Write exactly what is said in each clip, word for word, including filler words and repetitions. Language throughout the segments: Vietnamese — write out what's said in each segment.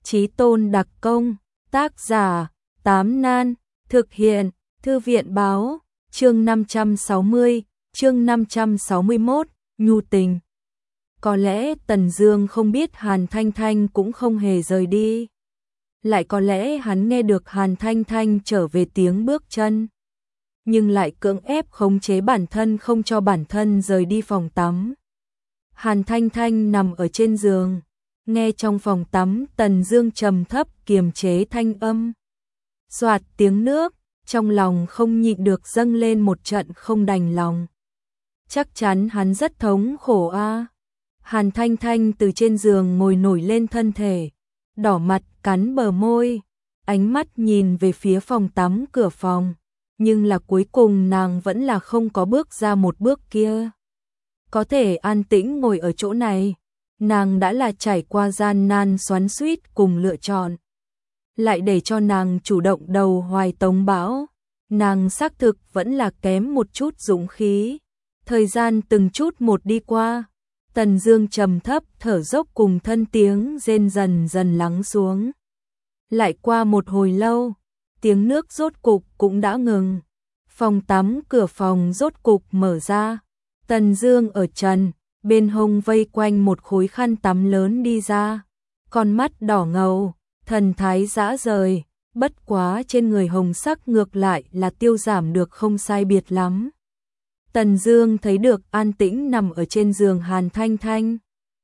Chí Tôn đặc công, tác giả, Tám Nan, thực hiện, Thư viện báo, chương năm trăm sáu mươi, chương năm trăm sáu mươi mốt, nhu tình. Có lẽ Tần Dương không biết Hàn Thanh Thanh cũng không hề rời đi. Lại có lẽ hắn nghe được Hàn Thanh Thanh trở về tiếng bước chân, nhưng lại cưỡng ép khống chế bản thân không cho bản thân rời đi phòng tắm. Hàn Thanh Thanh nằm ở trên giường, nghe trong phòng tắm Tần Dương trầm thấp kiềm chế thanh âm. Soạt tiếng nước, trong lòng không nhịn được dâng lên một trận không đành lòng. Chắc chắn hắn rất thống khổ a. À. Hàn Thanh Thanh từ trên giường ngồi nổi lên thân thể, đỏ mặt cắn bờ môi, ánh mắt nhìn về phía phòng tắm cửa phòng, nhưng là cuối cùng nàng vẫn là không có bước ra một bước kia. Có thể an tĩnh ngồi ở chỗ này, nàng đã là trải qua gian nan xoắn xuýt cùng lựa chọn. Lại để cho nàng chủ động đầu hoài tống bão, nàng xác thực vẫn là kém một chút dũng khí. Thời gian từng chút một đi qua, Tần Dương trầm thấp thở dốc cùng thân tiếng rên dần dần lắng xuống. Lại qua một hồi lâu, tiếng nước rốt cục cũng đã ngừng. Phòng tắm cửa phòng rốt cục mở ra. Tần Dương ở trần, bên hông vây quanh một khối khăn tắm lớn đi ra. Con mắt đỏ ngầu, thần thái dã rời, bất quá trên người hồng sắc ngược lại là tiêu giảm được không sai biệt lắm. Tần Dương thấy được an tĩnh nằm ở trên giường Hàn Thanh Thanh.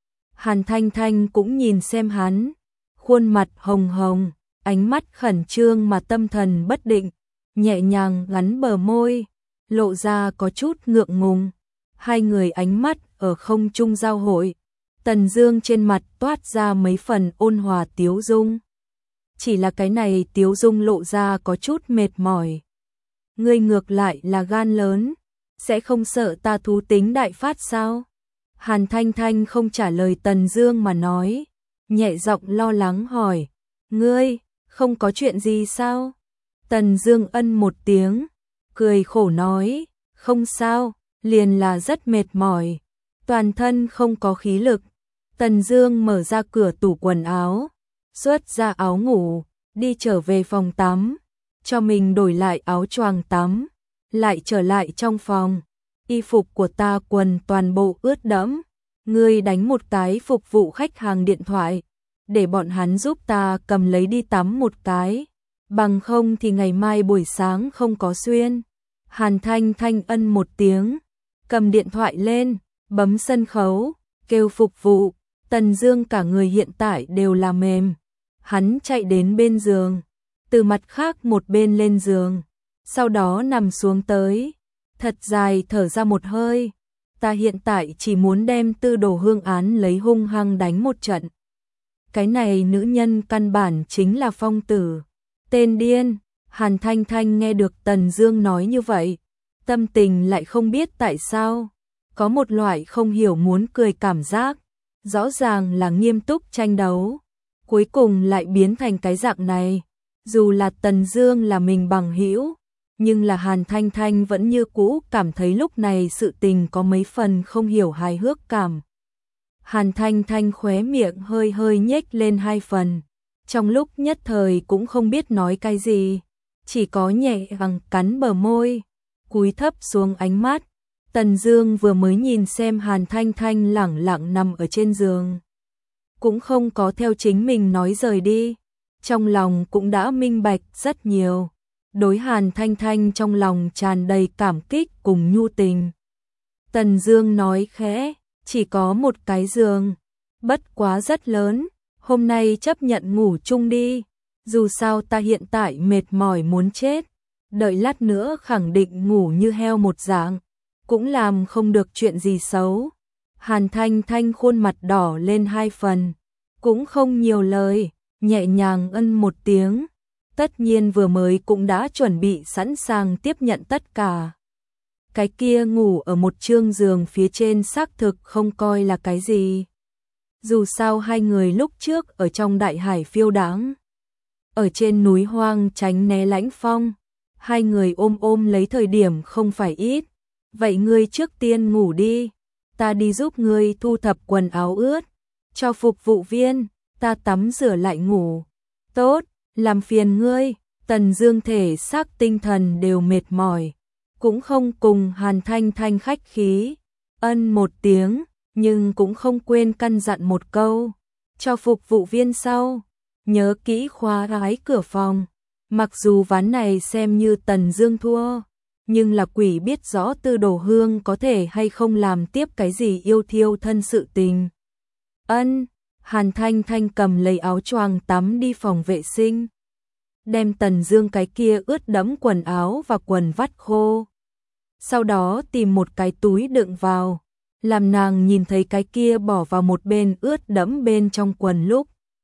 Hàn Thanh Thanh cũng nhìn xem hắn, khuôn mặt hồng hồng, ánh mắt khẩn trương mà tâm thần bất định, nhẹ nhàng gắn bờ môi, lộ ra có chút ngượng ngùng. Hai người ánh mắt ở không trung giao hội, Tần Dương trên mặt toát ra mấy phần ôn hòa tiếu dung. Chỉ là cái này tiếu dung lộ ra có chút mệt mỏi. Ngươi ngược lại là gan lớn, sẽ không sợ ta thú tính đại phát sao? Hàn Thanh Thanh không trả lời Tần Dương mà nói, nhẹ giọng lo lắng hỏi, ngươi, không có chuyện gì sao? Tần Dương ân một tiếng, cười khổ nói, không sao, liền là rất mệt mỏi, toàn thân không có khí lực. Tần Dương mở ra cửa tủ quần áo, xuất ra áo ngủ, đi trở về phòng tắm, cho mình đổi lại áo choàng tắm, lại trở lại trong phòng. Y phục của ta quần toàn bộ ướt đẫm, ngươi đánh một cái phục vụ khách hàng điện thoại, để bọn hắn giúp ta cầm lấy đi tắm một cái, bằng không thì ngày mai buổi sáng không có xuyên. Hàn Thanh Thanh ân một tiếng, cầm điện thoại lên, bấm sân khấu, kêu phục vụ. Tần Dương cả người hiện tại đều là mềm, hắn chạy đến bên giường, từ mặt khác một bên lên giường, sau đó nằm xuống tới, thật dài thở ra một hơi. Ta hiện tại chỉ muốn đem Tư Đồ Hương án lấy hung hăng đánh một trận. Cái này nữ nhân căn bản chính là phong tử, tên điên. Hàn Thanh Thanh nghe được Tần Dương nói như vậy, tâm tình lại không biết tại sao, có một loại không hiểu muốn cười cảm giác. Rõ ràng là nghiêm túc tranh đấu, cuối cùng lại biến thành cái dạng này. Dù là Tần Dương là mình bằng hữu, nhưng là Hàn Thanh Thanh vẫn như cũ cảm thấy lúc này sự tình có mấy phần không hiểu hài hước cảm. Hàn Thanh Thanh khóe miệng hơi hơi nhếch lên hai phần, trong lúc nhất thời cũng không biết nói cái gì, chỉ có nhẹ nhàng cắn bờ môi, cúi thấp xuống ánh mắt. Tần Dương vừa mới nhìn xem Hàn Thanh Thanh lẳng lặng nằm ở trên giường, cũng không có theo chính mình nói rời đi, trong lòng cũng đã minh bạch rất nhiều. Đối Hàn Thanh Thanh trong lòng tràn đầy cảm kích cùng nhu tình. Tần Dương nói khẽ, chỉ có một cái giường, bất quá rất lớn, hôm nay chấp nhận ngủ chung đi, dù sao ta hiện tại mệt mỏi muốn chết, đợi lát nữa khẳng định ngủ như heo một dạng, cũng làm không được chuyện gì xấu. Hàn Thanh Thanh khuôn mặt đỏ lên hai phần, cũng không nhiều lời, nhẹ nhàng ân một tiếng. Tất nhiên vừa mới cũng đã chuẩn bị sẵn sàng tiếp nhận tất cả. Cái kia ngủ ở một trương giường phía trên xác thực không coi là cái gì. Dù sao hai người lúc trước ở trong đại hải phiêu đãng, ở trên núi hoang tránh né lãnh phong, hai người ôm ôm lấy thời điểm không phải ít. Vậy ngươi trước tiên ngủ đi, ta đi giúp ngươi thu thập quần áo ướt, cho phục vụ viên. ta tắm rửa lại ngủ. Tốt, làm phiền ngươi. Tần Dương thể xác tinh thần đều mệt mỏi, cũng không cùng Hàn Thanh Thanh khách khí, ân một tiếng, nhưng cũng không quên căn dặn một câu, cho phục vụ viên sau, nhớ kỹ khóa trái cửa phòng. Mặc dù ván này xem như Tần Dương thua, nhưng là quỷ biết rõ Tư Đồ Hương có thể hay không làm tiếp cái gì yêu thiêu thân sự tình. Ân, Hàn Thanh Thanh cầm lấy áo choàng tắm đi phòng vệ sinh, đem Tần Dương cái kia ướt đẫm quần áo và quần vắt khô. Sau đó tìm một cái túi đựng vào, làm nàng nhìn thấy cái kia bỏ vào một bên ướt đẫm bên trong quần lúc.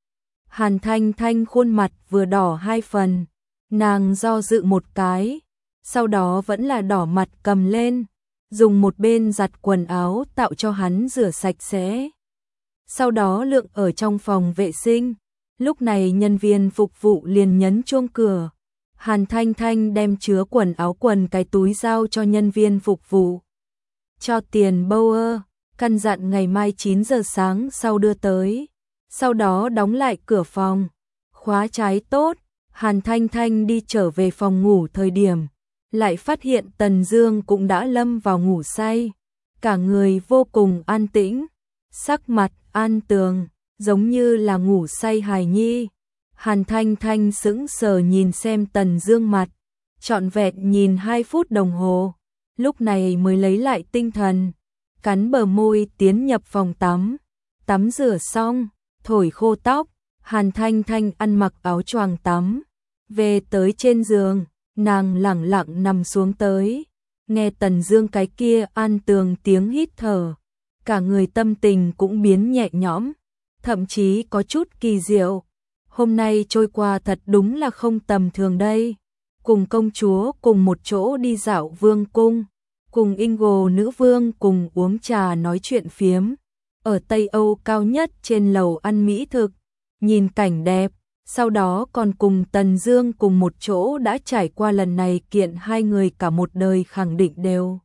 Hàn Thanh Thanh khuôn mặt vừa đỏ hai phần, nàng do dự một cái, sau đó vẫn là đỏ mặt cầm lên, dùng một bên giặt quần áo tạo cho hắn rửa sạch sẽ. Sau đó lượng ở trong phòng vệ sinh. Lúc này nhân viên phục vụ liền nhấn chuông cửa. Hàn Thanh Thanh đem chứa quần áo quần cái túi giao cho nhân viên phục vụ. Cho tiền Bauer, căn dặn ngày mai chín giờ sáng sau đưa tới. Sau đó đóng lại cửa phòng. Khóa trái tốt, Hàn Thanh Thanh đi trở về phòng ngủ thời điểm. Lại phát hiện Tần Dương cũng đã lâm vào ngủ say. Cả người vô cùng an tĩnh, sắc mặt an tường, giống như là ngủ say hài nhi. Hàn Thanh Thanh sững sờ nhìn xem Tần Dương mặt, trọn vẹn nhìn hai phút đồng hồ, lúc này mới lấy lại tinh thần, cắn bờ môi tiến nhập phòng tắm. Tắm rửa xong, thổi khô tóc, Hàn Thanh Thanh ăn mặc áo choàng tắm, về tới trên giường, nàng lẳng lặng nằm xuống tới, nghe Tần Dương cái kia an tường tiếng hít thở, cả người tâm tình cũng biến nhẹ nhõm, thậm chí có chút kỳ diệu. Hôm nay trôi qua thật đúng là không tầm thường đây. Cùng công chúa cùng một chỗ đi dạo vương cung, cùng Ingo nữ vương cùng uống trà nói chuyện phiếm, ở Tây Âu cao nhất trên lầu ăn mỹ thực, nhìn cảnh đẹp, sau đó còn cùng Tần Dương cùng một chỗ đã trải qua lần này kiện hai người cả một đời khẳng định đều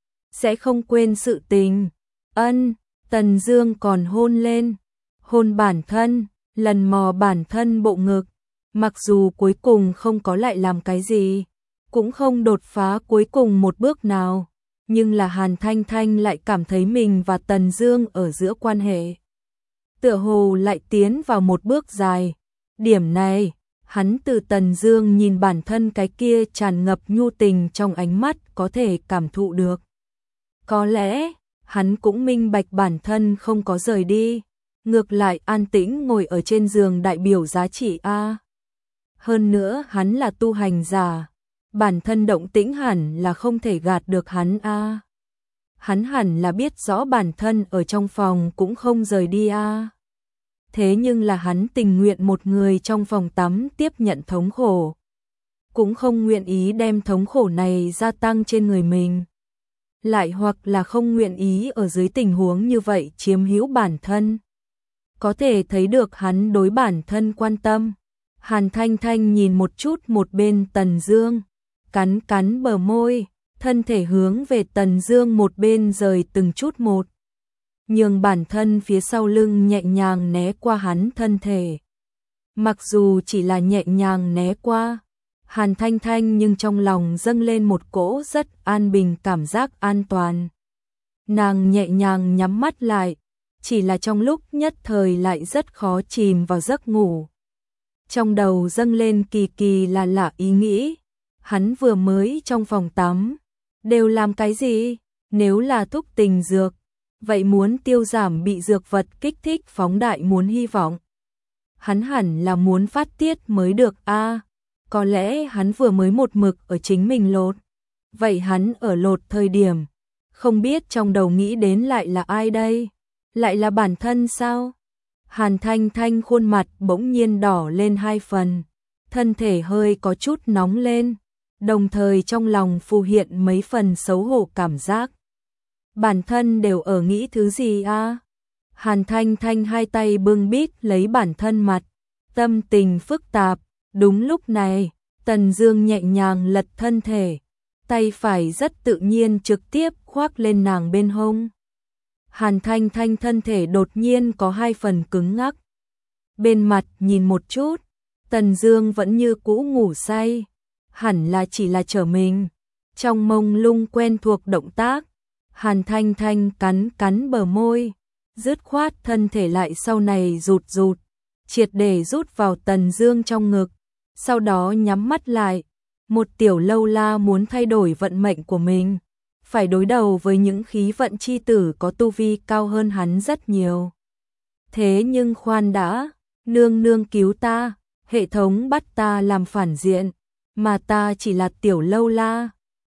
sẽ không quên sự tình. Ân, Tần Dương còn hôn lên, hôn bản thân, lần mò bản thân bộ ngực, mặc dù cuối cùng không có lại làm cái gì, cũng không đột phá cuối cùng một bước nào, nhưng là Hàn Thanh Thanh lại cảm thấy mình và Tần Dương ở giữa quan hệ tựa hồ lại tiến vào một bước dài. Điểm này, hắn từ Tần Dương nhìn bản thân cái kia tràn ngập nhu tình trong ánh mắt có thể cảm thụ được. Có lẽ, hắn cũng minh bạch bản thân không có rời đi, ngược lại an tĩnh ngồi ở trên giường đại biểu giá trị a. Hơn nữa hắn là tu hành giả, bản thân động tĩnh hẳn là không thể gạt được hắn a. Hắn hẳn là biết rõ bản thân ở trong phòng cũng không rời đi a. Thế nhưng là hắn tình nguyện một người trong phòng tắm tiếp nhận thống khổ, cũng không nguyện ý đem thống khổ này gia tăng trên người mình. Lại hoặc là không nguyện ý ở dưới tình huống như vậy chiếm hữu bản thân. Có thể thấy được hắn đối bản thân quan tâm. Hàn Thanh Thanh nhìn một chút một bên Tần Dương, cắn cắn bờ môi, thân thể hướng về Tần Dương một bên rời từng chút một, nhường bản thân phía sau lưng nhẹ nhàng né qua hắn thân thể. Mặc dù chỉ là nhẹ nhàng né qua, Hàn Thanh Thanh nhưng trong lòng dâng lên một cỗ rất an bình cảm giác an toàn. Nàng nhẹ nhàng nhắm mắt lại, chỉ là trong lúc nhất thời lại rất khó chìm vào giấc ngủ. Trong đầu dâng lên kỳ kỳ là lạ ý nghĩ, hắn vừa mới trong phòng tắm, đều làm cái gì? Nếu là thuốc tình dược, vậy muốn tiêu giảm bị dược vật kích thích phóng đại muốn hy vọng. Hắn hẳn là muốn phát tiết mới được a. À, có lẽ hắn vừa mới một mực ở chính mình lột. Vậy hắn ở lột thời điểm, không biết trong đầu nghĩ đến lại là ai đây? Lại là bản thân sao? Hàn Thanh Thanh khuôn mặt bỗng nhiên đỏ lên hai phần, thân thể hơi có chút nóng lên, đồng thời trong lòng phù hiện mấy phần xấu hổ cảm giác. Bản thân đều ở nghĩ thứ gì a? À? Hàn Thanh Thanh hai tay bưng bít lấy bản thân mặt, tâm tình phức tạp. Đúng lúc này, Tần Dương nhẹ nhàng lật thân thể, tay phải rất tự nhiên trực tiếp khoác lên nàng bên hông. Hàn Thanh Thanh thân thể đột nhiên có hai phần cứng ngắc. bên mặt nhìn một chút, Tần Dương vẫn như cũ ngủ say, hẳn là chỉ là trở mình. Trong mông lung quen thuộc động tác, Hàn Thanh Thanh cắn cắn bờ môi, dứt khoát thân thể lại sau này rụt rụt, triệt để rút vào Tần Dương trong ngực, sau đó nhắm mắt lại. Một tiểu lâu la muốn thay đổi vận mệnh của mình, phải đối đầu với những khí vận chi tử có tu vi cao hơn hắn rất nhiều. Thế nhưng khoan đã, nương nương cứu ta, hệ thống bắt ta làm phản diện, mà ta chỉ là tiểu lâu la.